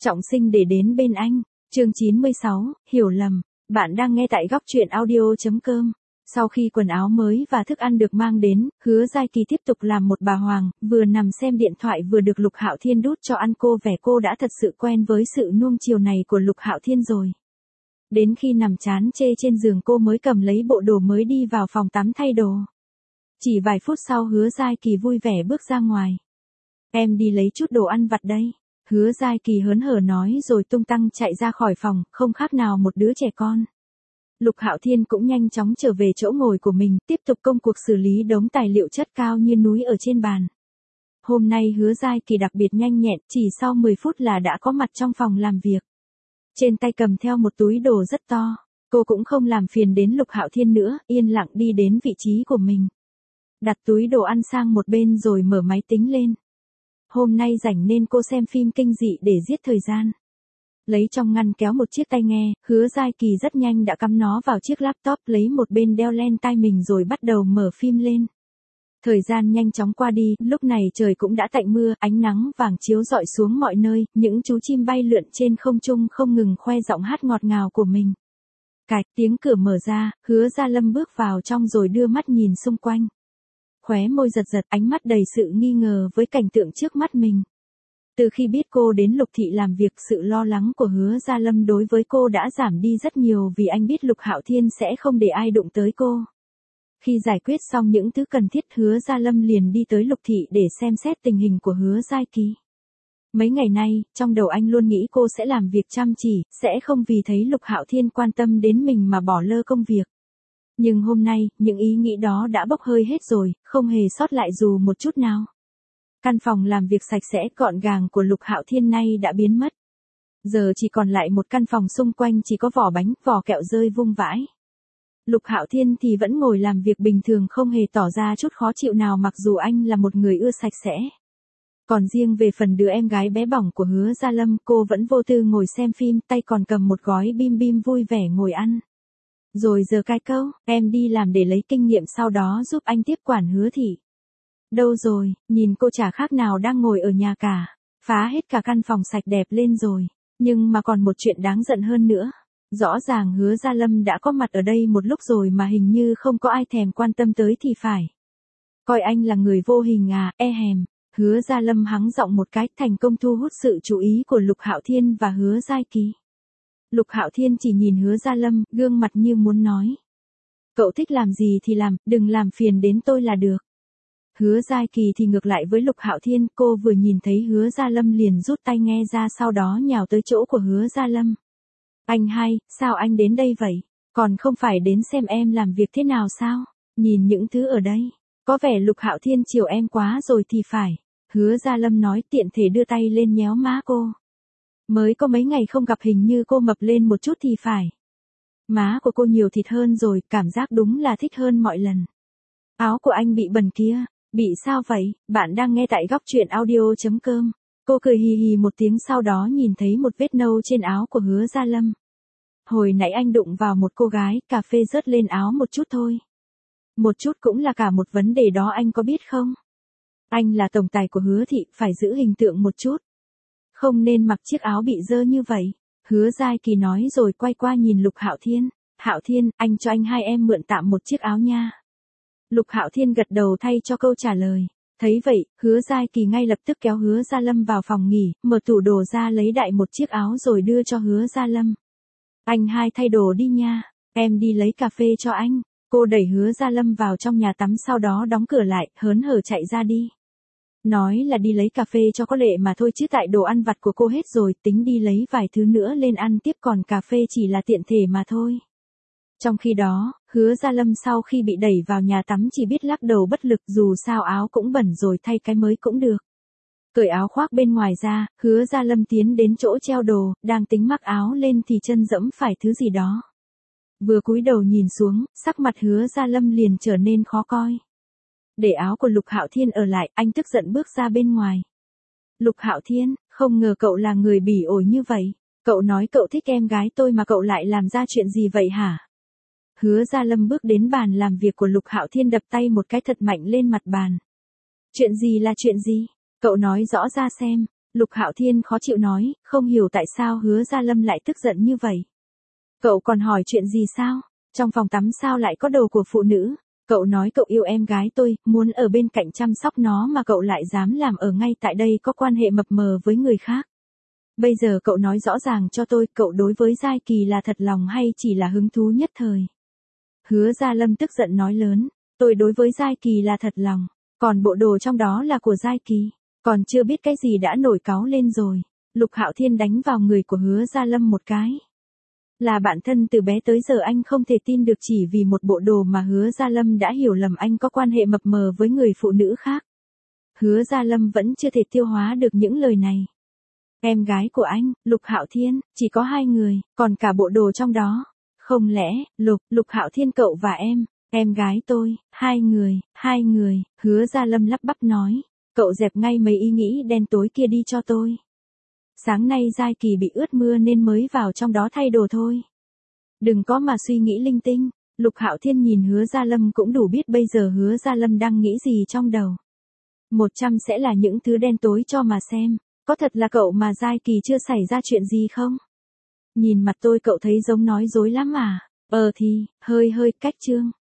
Trọng sinh để đến bên anh. Chương 96, hiểu lầm. Bạn đang nghe tại góc truyện audio.com. Sau khi quần áo mới và thức ăn được mang đến, Hứa Giai Kỳ tiếp tục làm một bà hoàng, vừa nằm xem điện thoại vừa được Lục Hạo Thiên đút cho ăn, cô vẻ cô đã thật sự quen với sự nuông chiều này của Lục Hạo Thiên rồi. Đến khi nằm chán chê trên giường cô mới cầm lấy bộ đồ mới đi vào phòng tắm thay đồ. Chỉ vài phút sau Hứa Giai Kỳ vui vẻ bước ra ngoài. Em đi lấy chút đồ ăn vặt đây. Hứa Giai Kỳ hớn hở nói rồi tung tăng chạy ra khỏi phòng, không khác nào một đứa trẻ con. Lục Hạo Thiên cũng nhanh chóng trở về chỗ ngồi của mình, tiếp tục công cuộc xử lý đống tài liệu chất cao như núi ở trên bàn. Hôm nay Hứa Giai Kỳ đặc biệt nhanh nhẹn, chỉ sau 10 phút là đã có mặt trong phòng làm việc. Trên tay cầm theo một túi đồ rất to, cô cũng không làm phiền đến Lục Hạo Thiên nữa, yên lặng đi đến vị trí của mình. Đặt túi đồ ăn sang một bên rồi mở máy tính lên. Hôm nay rảnh nên cô xem phim kinh dị để giết thời gian. Lấy trong ngăn kéo một chiếc tai nghe, Hứa Giai Kỳ rất nhanh đã cắm nó vào chiếc laptop, lấy một bên đeo len tai mình rồi bắt đầu mở phim lên. Thời gian nhanh chóng qua đi, lúc này trời cũng đã tạnh mưa, ánh nắng vàng chiếu rọi xuống mọi nơi, những chú chim bay lượn trên không trung không ngừng khoe giọng hát ngọt ngào của mình. Cạch, tiếng cửa mở ra, Hứa Gia Lâm bước vào trong rồi đưa mắt nhìn xung quanh. Khóe môi giật giật, ánh mắt đầy sự nghi ngờ với cảnh tượng trước mắt mình. Từ khi biết cô đến Lục Thị làm việc, sự lo lắng của Hứa Gia Lâm đối với cô đã giảm đi rất nhiều vì anh biết Lục Hạo Thiên sẽ không để ai đụng tới cô. Khi giải quyết xong những thứ cần thiết, Hứa Gia Lâm liền đi tới Lục Thị để xem xét tình hình của Hứa Giai Kỳ. Mấy ngày nay, trong đầu anh luôn nghĩ cô sẽ làm việc chăm chỉ, sẽ không vì thấy Lục Hạo Thiên quan tâm đến mình mà bỏ lơ công việc. Nhưng hôm nay, những ý nghĩ đó đã bốc hơi hết rồi, không hề sót lại dù một chút nào. Căn phòng làm việc sạch sẽ gọn gàng của Lục Hạo Thiên nay đã biến mất. Giờ chỉ còn lại một căn phòng xung quanh chỉ có vỏ bánh, vỏ kẹo rơi vung vãi. Lục Hạo Thiên thì vẫn ngồi làm việc bình thường, không hề tỏ ra chút khó chịu nào mặc dù anh là một người ưa sạch sẽ. Còn riêng về phần đứa em gái bé bỏng của Hứa Gia Lâm, cô vẫn vô tư ngồi xem phim, tay còn cầm một gói bim bim vui vẻ ngồi ăn. Rồi giờ cái câu, em đi làm để lấy kinh nghiệm sau đó giúp anh tiếp quản Hứa Thị. Đâu rồi, nhìn cô chả khác nào đang ngồi ở nhà cả, phá hết cả căn phòng sạch đẹp lên rồi. Nhưng mà còn một chuyện đáng giận hơn nữa. Rõ ràng Hứa Gia Lâm đã có mặt ở đây một lúc rồi mà hình như không có ai thèm quan tâm tới thì phải. Coi anh là người vô hình à, e hèm. Hứa Gia Lâm hắng giọng một cái, thành công thu hút sự chú ý của Lục Hạo Thiên và Hứa Giai Kỳ. Lục Hạo Thiên chỉ nhìn Hứa Gia Lâm, gương mặt như muốn nói. Cậu thích làm gì thì làm, đừng làm phiền đến tôi là được. Hứa Giai Kỳ thì ngược lại với Lục Hạo Thiên, cô vừa nhìn thấy Hứa Gia Lâm liền rút tai nghe ra, sau đó nhào tới chỗ của Hứa Gia Lâm. Anh hai, sao anh đến đây vậy? Còn không phải đến xem em làm việc thế nào sao? Nhìn những thứ ở đây, có vẻ Lục Hạo Thiên chiều em quá rồi thì phải. Hứa Gia Lâm nói, tiện thể đưa tay lên nhéo má cô. Mới có mấy ngày không gặp hình như cô mập lên một chút thì phải. Má của cô nhiều thịt hơn rồi, cảm giác đúng là thích hơn mọi lần. Áo của anh bị bẩn kia. Bị sao vậy? Bạn đang nghe tại góc truyện audio.com. Cô cười hì hì một tiếng, sau đó nhìn thấy một vết nâu trên áo của Hứa Gia Lâm. Hồi nãy anh đụng vào một cô gái, cà phê rớt lên áo một chút thôi. Một chút cũng là cả một vấn đề đó, anh có biết không? Anh là tổng tài của Hứa Thị, phải giữ hình tượng một chút. Không nên mặc chiếc áo bị dơ như vậy. Hứa Giai Kỳ nói rồi quay qua nhìn Lục Hạo Thiên. Hạo Thiên, anh cho anh hai em mượn tạm một chiếc áo nha. Lục Hạo Thiên gật đầu thay cho câu trả lời. Thấy vậy, Hứa Giai Kỳ ngay lập tức kéo Hứa Gia Lâm vào phòng nghỉ, mở tủ đồ ra lấy đại một chiếc áo rồi đưa cho Hứa Gia Lâm. Anh hai thay đồ đi nha, em đi lấy cà phê cho anh. Cô đẩy Hứa Gia Lâm vào trong nhà tắm, sau đó đóng cửa lại, hớn hở chạy ra đi. Nói là đi lấy cà phê cho có lệ mà thôi chứ tại đồ ăn vặt của cô hết rồi, tính đi lấy vài thứ nữa lên ăn tiếp, còn cà phê chỉ là tiện thể mà thôi. Trong khi đó, Hứa Gia Lâm sau khi bị đẩy vào nhà tắm chỉ biết lắc đầu bất lực, dù sao áo cũng bẩn rồi, thay cái mới cũng được. Cởi áo khoác bên ngoài ra, Hứa Gia Lâm tiến đến chỗ treo đồ, đang tính mắc áo lên thì chân dẫm phải thứ gì đó. Vừa cúi đầu nhìn xuống, sắc mặt Hứa Gia Lâm liền trở nên khó coi. Để áo của Lục Hạo Thiên ở lại, anh tức giận bước ra bên ngoài. Lục Hạo Thiên, không ngờ cậu là người bỉ ổi như vậy. Cậu nói cậu thích em gái tôi mà cậu lại làm ra chuyện gì vậy hả? Hứa Gia Lâm bước đến bàn làm việc của Lục Hạo Thiên, đập tay một cái thật mạnh lên mặt bàn. Chuyện gì là chuyện gì? Cậu nói rõ ra xem. Lục Hạo Thiên khó chịu nói, không hiểu tại sao Hứa Gia Lâm lại tức giận như vậy. Cậu còn hỏi chuyện gì sao? Trong phòng tắm sao lại có đồ của phụ nữ? Cậu nói cậu yêu em gái tôi, muốn ở bên cạnh chăm sóc nó mà cậu lại dám làm ở ngay tại đây có quan hệ mập mờ với người khác. Bây giờ cậu nói rõ ràng cho tôi, cậu đối với Giai Kỳ là thật lòng hay chỉ là hứng thú nhất thời? Hứa Gia Lâm tức giận nói lớn, tôi đối với Giai Kỳ là thật lòng, còn bộ đồ trong đó là của Giai Kỳ, còn chưa biết cái gì đã nổi cáu lên rồi. Lục Hạo Thiên đánh vào người của Hứa Gia Lâm một cái. Là bạn thân từ bé tới giờ anh không thể tin được chỉ vì một bộ đồ mà Hứa Gia Lâm đã hiểu lầm anh có quan hệ mập mờ với người phụ nữ khác. Hứa Gia Lâm vẫn chưa thể tiêu hóa được những lời này. Em gái của anh, Lục Hạo Thiên, chỉ có 2 người, còn cả bộ đồ trong đó. Không lẽ, Lục Hạo Thiên cậu và em gái tôi, 2 người, Hứa Gia Lâm lắp bắp nói. Cậu dẹp ngay mấy ý nghĩ đen tối kia đi cho tôi. Sáng nay Giai Kỳ bị ướt mưa nên mới vào trong đó thay đồ thôi. Đừng có mà suy nghĩ linh tinh. Lục Hạo Thiên nhìn Hứa Gia Lâm cũng đủ biết bây giờ Hứa Gia Lâm đang nghĩ gì trong đầu. 100 sẽ là những thứ đen tối cho mà xem. Có thật là cậu mà Giai Kỳ chưa xảy ra chuyện gì không? Nhìn mặt tôi cậu thấy giống nói dối lắm à? Thì, hơi cách Trương.